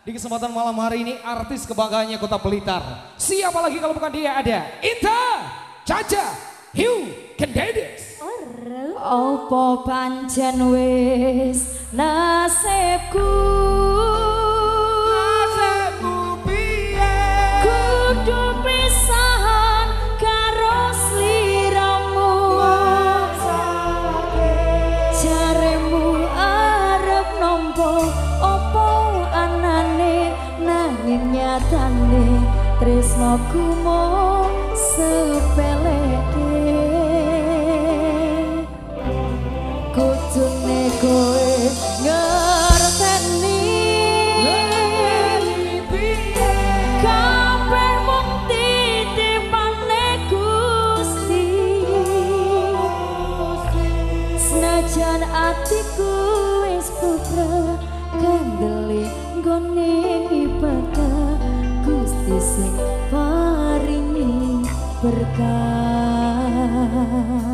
Di kesempatan malam hari ini artis kebanggaannya Kota Blitar. Siapa lagi kalau bukan dia, ada Inta Caca Hiu Kendedes. Opo pancen wis nasibku, piye kudu pisahan karo sliramu. Jaremu arep nampa opo anane, nanging nyatane tresnoku mung sepeleke. Kudune kowe ngerteni kabeh mung titipane Gusti. Senajan atiku wis putra kandeli nggone ibadah, Gusti sing paringi berkah.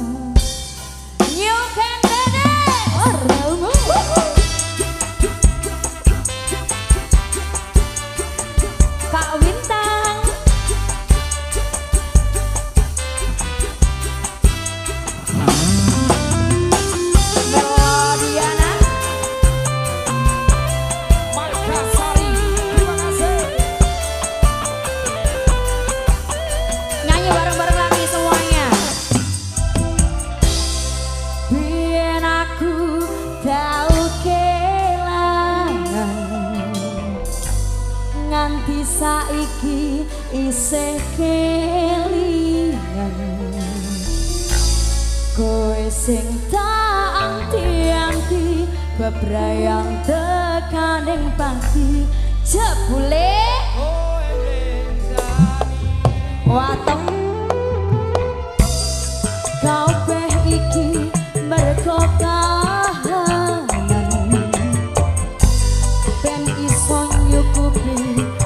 Nganti saiki isih kelingan kowe sing tak anti-anti bebrayang tekaning pati jebule wateng kabeh iki mergo kahanan ben iso nyukupi